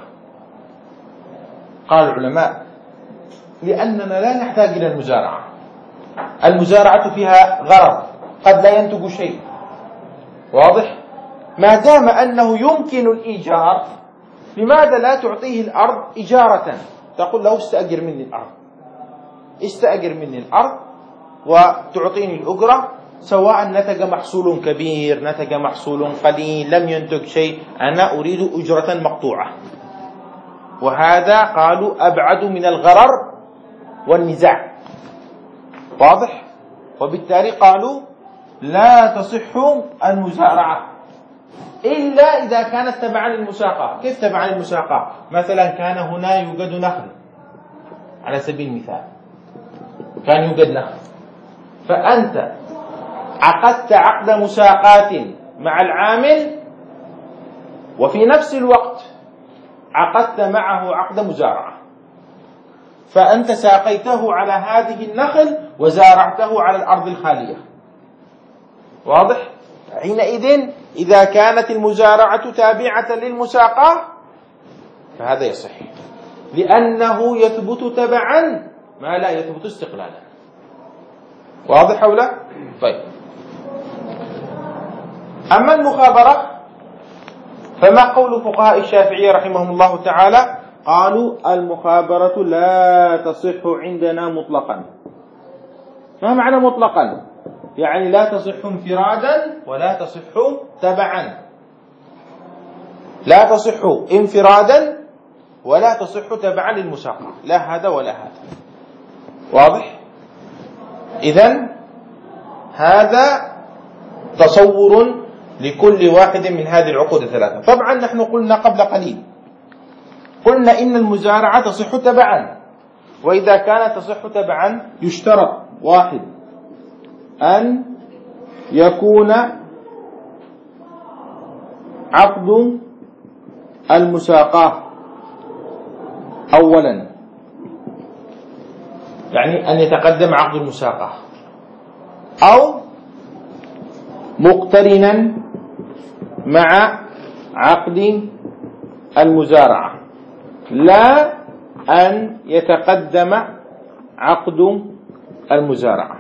قال العلماء لأننا لا نحتاج إلى المزارعة، المزارعة فيها غرض قد لا ينتج شيء، واضح؟ ما دام أنه يمكن الإيجار لماذا لا تعطيه الأرض إجارة؟ تقول له استأجر مني الأرض، استأجر مني الأرض وتعطيني الأجرة، سواء نتج محصول كبير نتج محصول قليل لم ينتج شيء، أنا أريد أجرة مقطوعة. وهذا قالوا أبعد من الغرر والنزاع، واضح؟ وبالتالي قالوا لا تصح المزارعة إلا إذا كانت تبعا للمساقة. كيف تبعا للمساقة؟ مثلا كان هنا يوجد نخل على سبيل المثال، كان يوجد نخل، فأنت عقدت عقد مساقات مع العامل وفي نفس الوقت عقدت معه عقد مزارعة، فأنت ساقيته على هذه النخل وزارعته على الأرض الخالية، واضح؟ حينئذ إذا كانت المزارعة تابعة للمساقة فهذا يصح، لأنه يثبت تبعا ما لا يثبت استقلالا، واضح أو لا؟ طيب، أما المخابرة فما قول فقهاء الشافعية رحمهم الله تعالى؟ قالوا المخابرة لا تصح عندنا مطلقا. ما معنى مطلقا؟ يعني لا تصح انفرادا ولا تصح تبعا، لا تصح انفرادا ولا تصح تبعا للمساقة، لا هذا ولا هذا، واضح؟ إذن هذا تصور لكل واحد من هذه العقود الثلاثة. طبعا نحن قلنا قبل قليل، قلنا إن المزارعة تصح تبعا، وإذا كانت تصح تبعا يشترط واحد أن يكون عقد المساقة أولا، يعني أن يتقدم عقد المساقة، أو مقترنا مع عقد المزارعة، لا أن يتقدم عقد المزارعة.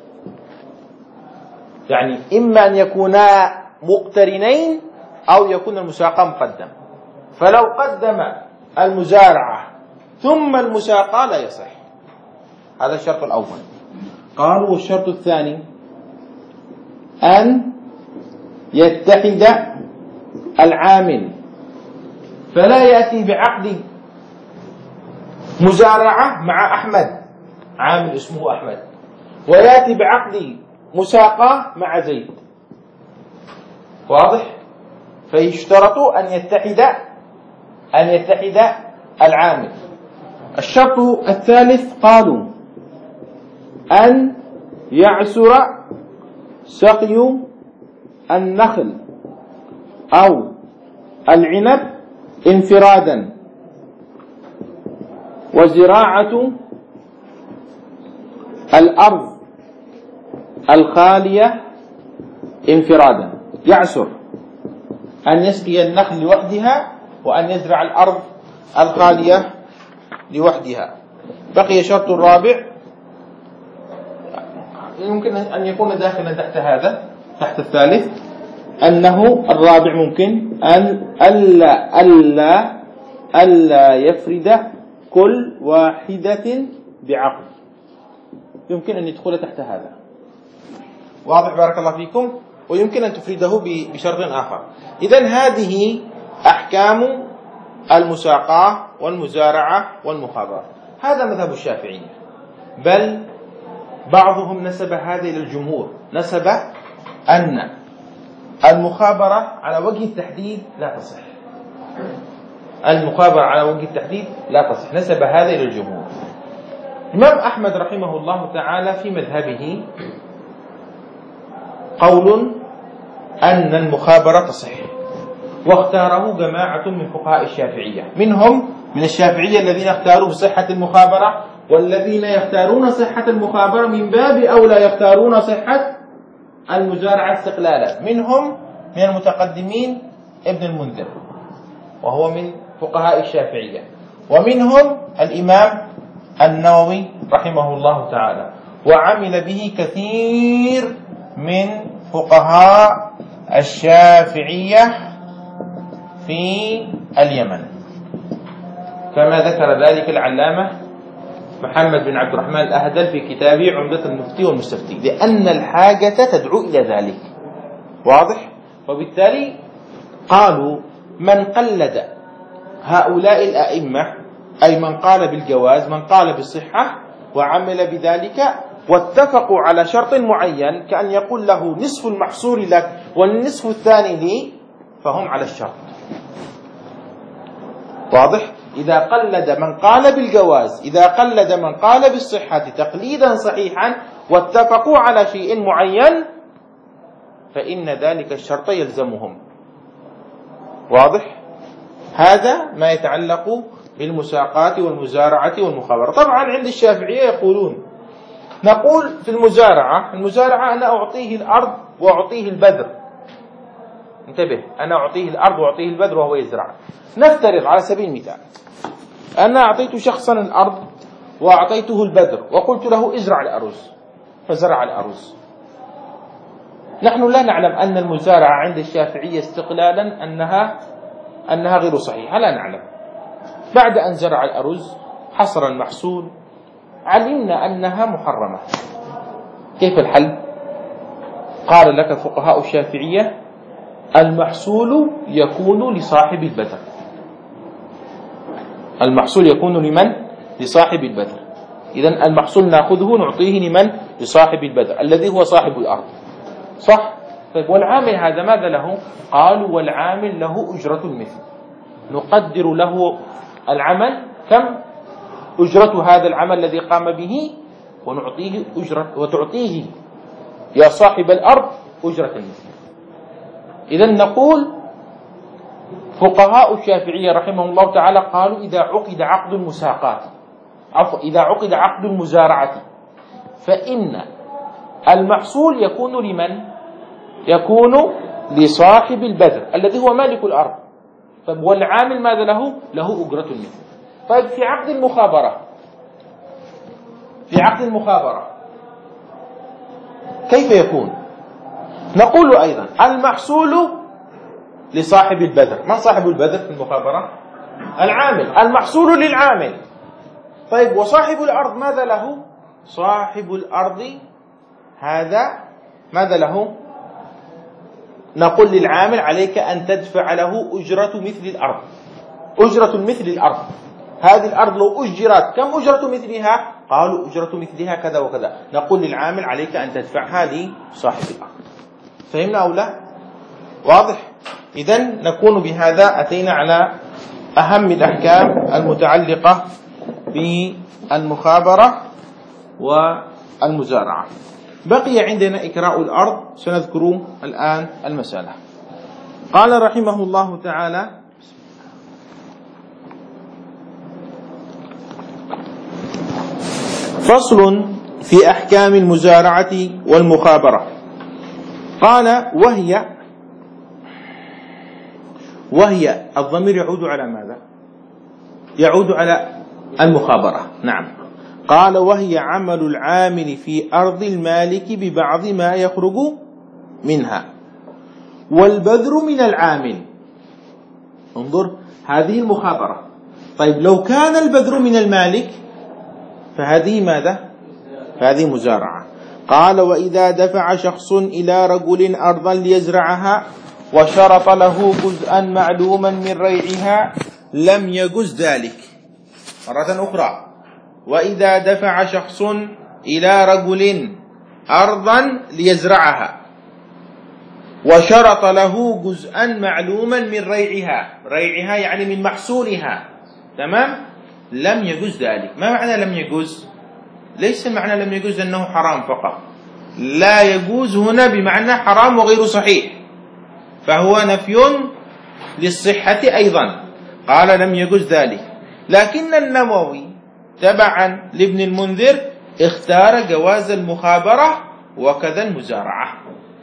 يعني إما أن يكونا مقترنين أو يكون المساقة مقدم، فلو قدم المزارعة ثم المساقة لا يصح، هذا الشرط الأول. قالوا والشرط الثاني أن يتحد العامل، فلا يأتي بعقد مزارعة مع أحمد، عامل اسمه أحمد، ويأتي بعقد مساقة مع زيد، واضح؟ فيشترط أن يتحد أن يتحد العامل. الشرط الثالث قالوا أن يعسر سقي النخل أو العنب انفرادا، وزراعة الأرض الخالية انفرادا. يعسر أن يسقي النخل لوحدها وأن يزرع الأرض الخالية لوحدها. بقي شرط الرابع يمكن أن يكون داخلا تحت هذا، تحت الثالث، أنه الرابع ممكن أن ألا ألا ألا يفرد كل واحدة بعقد، يمكن أن يدخل تحت هذا، واضح؟ بارك الله فيكم. ويمكن أن تفرده بشرط آخر. إذن هذه أحكام المساقاة والمزارعة والمخابرة، هذا مذهب الشافعية، بل بعضهم نسب هذا إلى الجمهور، نسب أن المخابرة على وجه التحديد لا تصح، المخابرة على وجه التحديد لا تصح، نسب هذا إلى الجمهور. الإمام أحمد رحمه الله تعالى في مذهبه قول أن المخابرة تصح، واختاره جماعة من فقهاء الشافعية، منهم من الشافعية الذين اختاروا بصحة المخابرة، والذين يختارون صحة المخابرة من باب أولى يختارون صحة المزارعة استقلالا، منهم من المتقدمين ابن المنذر وهو من فقهاء الشافعية، ومنهم الإمام النووي رحمه الله تعالى، وعمل به كثير من فقهاء الشافعية في اليمن، كما ذكر ذلك العلامة محمد بن عبد الرحمن الأهدل في كتابه عمدة المفتي والمستفتي، لأن الحاجة تدعو إلى ذلك. واضح؟ وبالتالي قالوا من قلد هؤلاء الأئمة، أي من قال بالجواز، من قال بالصحة وعمل بذلك، واتفقوا على شرط معين كأن يقول له نصف المحصول لك والنصف الثاني لي، فهم على الشرط. واضح؟ إذا قلد من قال بالجواز، إذا قلد من قال بالصحة تقليدا صحيحا واتفقوا على شيء معين، فإن ذلك الشرط يلزمهم. واضح؟ هذا ما يتعلق بالمساقات والمزارعة والمخابرة. طبعا عند الشافعية يقولون نقول في المزارعة، المزارعة أنا أعطيه الأرض وأعطيه البذر، انتبه، أنا أعطيه الأرض وأعطيه البذر وهو يزرع. نفترض على سبيل المثال أنا أعطيت شخصا الأرض وأعطيته البذر وقلت له ازرع الأرز، فزرع الأرز. نحن لا نعلم أن المزارعة عند الشافعية استقلالا أنها أنها غير صحيحة، لا نعلم. بعد أن زرع الأرز حصر المحصول علمنا أنها محرمة، كيف الحل؟ قال لك فقهاء الشافعية المحصول يكون لصاحب البذر، المحصول يكون لمن؟ لصاحب البذر. إذن المحصول نأخذه نعطيه لمن؟ لصاحب البذر الذي هو صاحب الأرض، صح؟ طيب والعامل هذا ماذا له؟ قالوا والعامل له أجرة المثل، نقدر له العمل، كم أجرة هذا العمل الذي قام به، ونعطيه أجرة، وتعطيه يا صاحب الأرض أجرة المثل. إذن نقول فقهاء الشافعية رحمهم الله تعالى قالوا إذا عقد عقد المساقات، عفوا إذا عقد عقد المزارعة، فإن المحصول يكون لمن؟ يكون لصاحب البذر الذي هو مالك الأرض. طيب والعامل ماذا له؟ له أجرة المثل. طيب في عقد المخابرة، في عقد المخابرة كيف يكون؟ نقول أيضا المحصول لصاحب البذر. من صاحب البذر في المخابرة؟ العامل. المحصول للعامل. طيب وصاحب الأرض ماذا له؟ صاحب الأرض هذا ماذا له؟ نقول للعامل عليك أن تدفع له أجرة مثل الأرض، أجرة مثل الأرض. هذه الأرض لو أجرت كم أجرة مثلها؟ قالوا أجرة مثلها كذا وكذا. نقول للعامل عليك أن تدفعها لصاحب الأرض. فهمنا أو لا؟ واضح؟ إذن نكون بهذا أتينا على أهم الأحكام المتعلقة بالمخابرة والمزارعة. بقي عندنا إكراء الأرض، سنذكر الآن المسألة. قال رحمه الله تعالى: فصل في أحكام المزارعة والمخابرة. قال وهي وهي الضمير يعود على ماذا؟ يعود على المخابرة. نعم. قال وهي عمل العامل في أرض المالك ببعض ما يخرج منها، والبذر من العامل. انظر، هذه المخابرة. طيب لو كان البذر من المالك فهذه ماذا؟ فهذه مزارعة. قال وإذا دفع شخص إلى رجل أرضا ليزرعها وشرط له جزءا معلوما من ريعها لم يجز ذلك. مرة أخرى، وإذا دفع شخص إلى رجل أرضا ليزرعها وشرط له جزءا معلوما من ريعها، ريعها يعني من محصولها، تمام؟ لم يجوز ذلك. ما معنى لم يجوز؟ ليس معنى لم يجوز أنه حرام فقط، لا يجوز هنا بمعنى حرام وغير صحيح، فهو نفي للصحة أيضا، قال لم يجوز ذلك. لكن النووي تبعا لابن المنذر اختار جواز المخابرة وكذا المزارعة.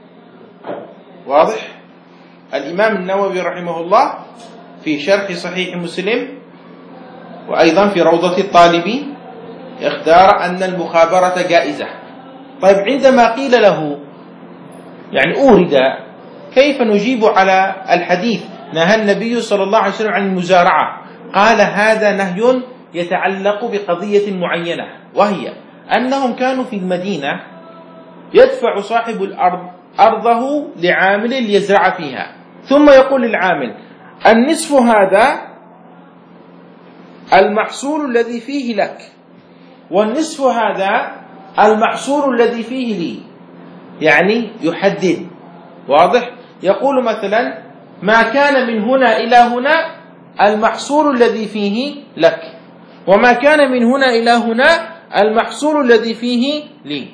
واضح؟ الإمام النووي رحمه الله في شرح صحيح مسلم وأيضا في روضة الطالبين اختار أن المخابرة جائزة. طيب عندما قيل له يعني أورد كيف نجيب على الحديث نهى النبي صلى الله عليه وسلم عن المزارعة، قال هذا نهي يتعلق بقضية معينة، وهي أنهم كانوا في المدينة يدفع صاحب الأرض أرضه لعامل ليزرع فيها، ثم يقول للعامل النصف هذا المحصول الذي فيه لك، والنصف هذا المحصول الذي فيه لي، يعني يحدد. واضح؟ يقول مثلا ما كان من هنا إلى هنا المحصول الذي فيه لك، وما كان من هنا إلى هنا المحصول الذي فيه لي.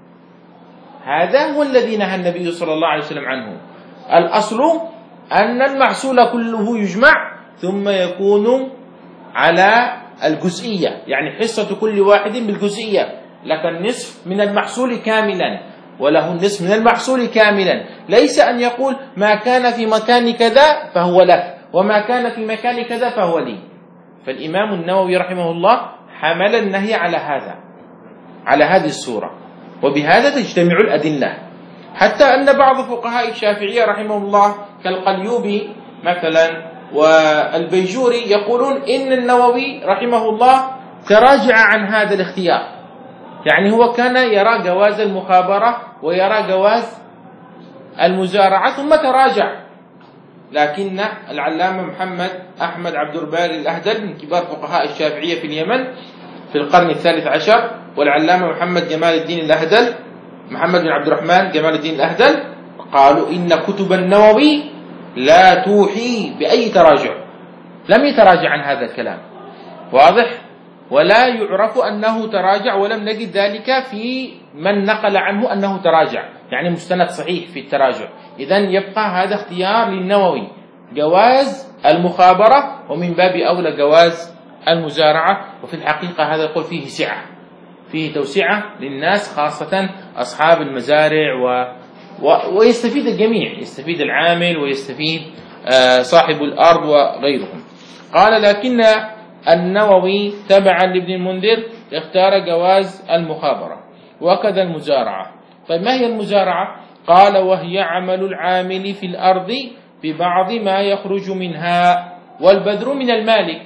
هذا هو الذي نهى النبي صلى الله عليه وسلم عنه. الأصل أن المحصول كله يجمع ثم يكون على الجزئية، يعني حصة كل واحد بالجزئية، لك النصف من المحصول كاملا وله النصف من المحصول كاملا، ليس أن يقول ما كان في مكان كذا فهو لك وما كان في مكان كذا فهو لي. فالإمام النووي رحمه الله حمل النهي على هذا، على هذه الصورة، وبهذا تجتمع الأدلة، حتى أن بعض فقهاء الشافعية رحمه الله كالقليوبي مثلا والبيجوري يقولون إن النووي رحمه الله تراجع عن هذا الاختيار، يعني هو كان يرى جواز المخابرة ويرى جواز المزارعة ثم تراجع. لكن العلامة محمد أحمد عبد الباري الأهدل من كبار فقهاء الشافعية في اليمن في القرن الثالث عشر، والعلامة محمد جمال الدين الأهدل محمد بن عبد الرحمن جمال الدين الأهدل قالوا إن كتب النووي لا توحي بأي تراجع، لم يتراجع عن هذا الكلام. واضح؟ ولا يعرف أنه تراجع، ولم نجد ذلك في من نقل عنه أنه تراجع، يعني مستند صحيح في التراجع. إذن يبقى هذا اختيار للنووي، جواز المخابرة ومن باب أولى جواز المزارعة. وفي الحقيقة هذا يقول فيه سعة، فيه توسعة للناس خاصة أصحاب المزارع و... و... ويستفيد الجميع، يستفيد العامل ويستفيد آه صاحب الأرض وغيرهم. قال لكن النووي تبعا لابن المنذر اختار جواز المخابرة وكذا المزارعة. طيب ما هي المزارعة؟ قال وهي عمل العامل في الأرض ببعض ما يخرج منها، والبذر من المالك.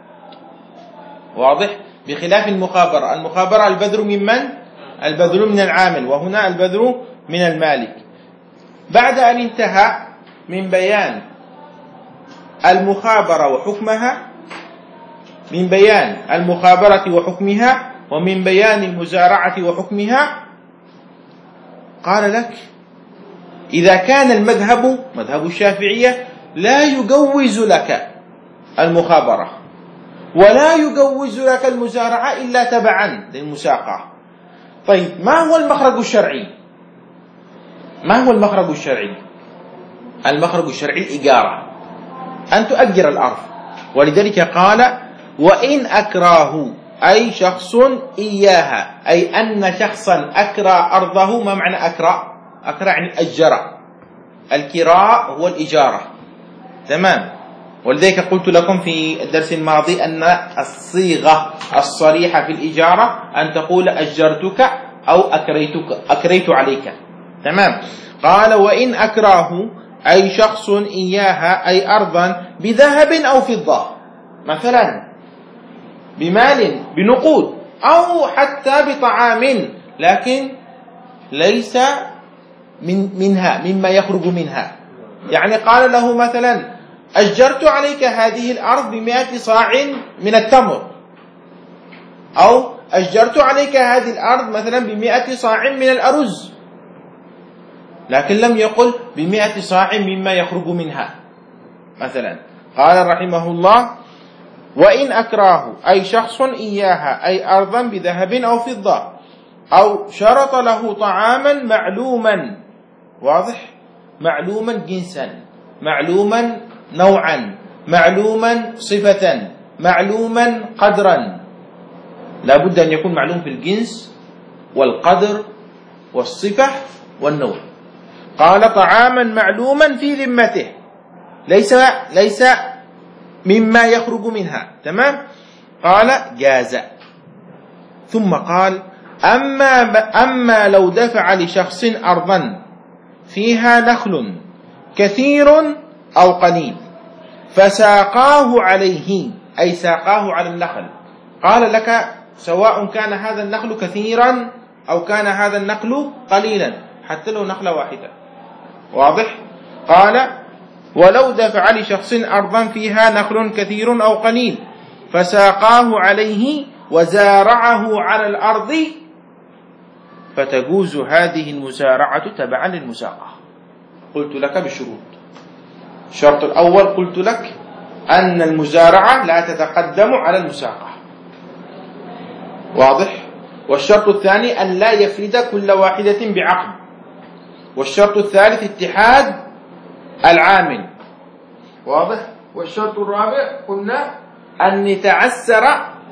واضح؟ بخلاف المخابرة، المخابرة البذر من من؟ البذر من العامل، وهنا البذر من المالك. بعد أن انتهى من بيان المخابرة وحكمها، من بيان المخابرة وحكمها ومن بيان المزارعة وحكمها، قال لك إذا كان المذهب مذهب الشافعية لا يجوز لك المخابرة ولا يجوز لك المزارعة إلا تبعا للمساقة. طيب ما هو المخرج الشرعي؟ ما هو المخرج الشرعي؟ المخرج الشرعي الإجارة، أن تؤجر الأرض. ولذلك قال وإن أكراه، أي شخص إياها، أي أن شخصا أكرى أرضه. ما معنى أكرى؟ أكرى يعني أجر، الكراء هو الإجارة، تمام. ولذلك قلت لكم في الدرس الماضي أن الصيغة الصريحة في الإجارة أن تقول أجرتك أو أكريتك، أكريت عليك، تمام. قال وإن أكراه، أي شخص إياها، أي أرضا بذهب أو فضة، مثلا بمال بنقود أو حتى بطعام، لكن ليس من منها مما يخرج منها. يعني قال له مثلا أجرت عليك هذه الأرض بمئة صاع من التمر، أو أجرت عليك هذه الأرض مثلا بمئة صاع من الأرز، لكن لم يقل بمئة صاع مما يخرج منها. مثلا قال رحمه الله: وإن أكراه أي شخص إياها أي أرضا بذهب أو فضة، أو شرط له طعاما معلوما، واضح، معلوما جنسا، معلوما نوعا، معلوما صفة، معلوما قدرا، لا بد أن يكون معلوم في الجنس والقدر والصفة والنوع. قال: طعاما معلوما في ذمته، ليس ليس مما يخرج منها، تمام. قال: جاز. ثم قال: أما أما لو دفع لشخص أرضا فيها نخل كثير أو قليل فساقاه عليه، أي ساقاه على النخل، قال لك سواء كان هذا النخل كثيرا أو كان هذا النخل قليلا، حتى لو نخلة واحدة، واضح. قال: ولو دفع لشخص أرضا فيها نخل كثير أو قليل فساقاه عليه وزارعه على الأرض فتجوز هذه المزارعة تبعا للمساقة. قلت لك بشروط. الشرط الأول قلت لك أن المزارعة لا تتقدم على المساقة، واضح. والشرط الثاني أن لا يفرد كل واحدة بعقد. والشرط الثالث اتحاد العامل، واضح. والشرط الرابع قلنا أن يتعسر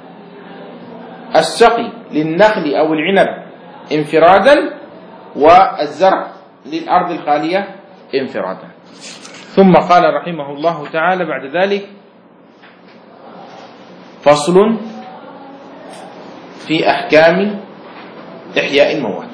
السقي للنخل أو العنب انفرادا والزرع للأرض الخالية انفرادا. ثم قال رحمه الله تعالى بعد ذلك: فصل في أحكام إحياء الموات.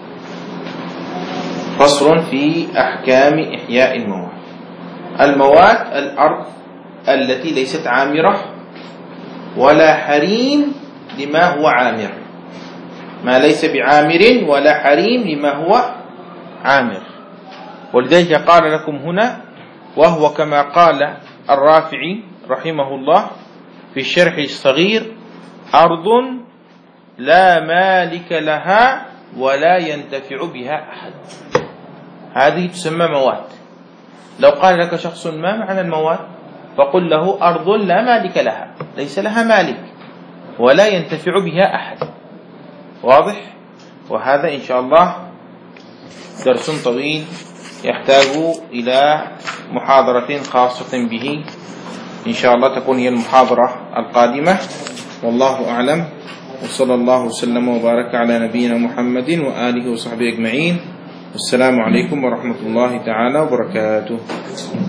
فصل في أحكام إحياء الموات. الموات الأرض التي ليست عامرة ولا حريم لما هو عامر، ما ليس بعامر ولا حريم لما هو عامر. ولذلك قال لكم هنا: وهو كما قال الرافعي رحمه الله في الشرح الصغير: أرض لا مالك لها ولا ينتفع بها أحد. هذه تسمى موات. لو قال لك شخص: ما معنى الموات؟ فقل له: أرض لا مالك لها، ليس لها مالك ولا ينتفع بها أحد، واضح. وهذا إن شاء الله درس طويل يحتاج إلى محاضرة خاصة به، إن شاء الله تكون هي المحاضرة القادمة. والله أعلم، وصلى الله وسلم وبارك على نبينا محمد وآله وصحبه أجمعين. السلام عليكم ورحمة الله تعالى وبركاته.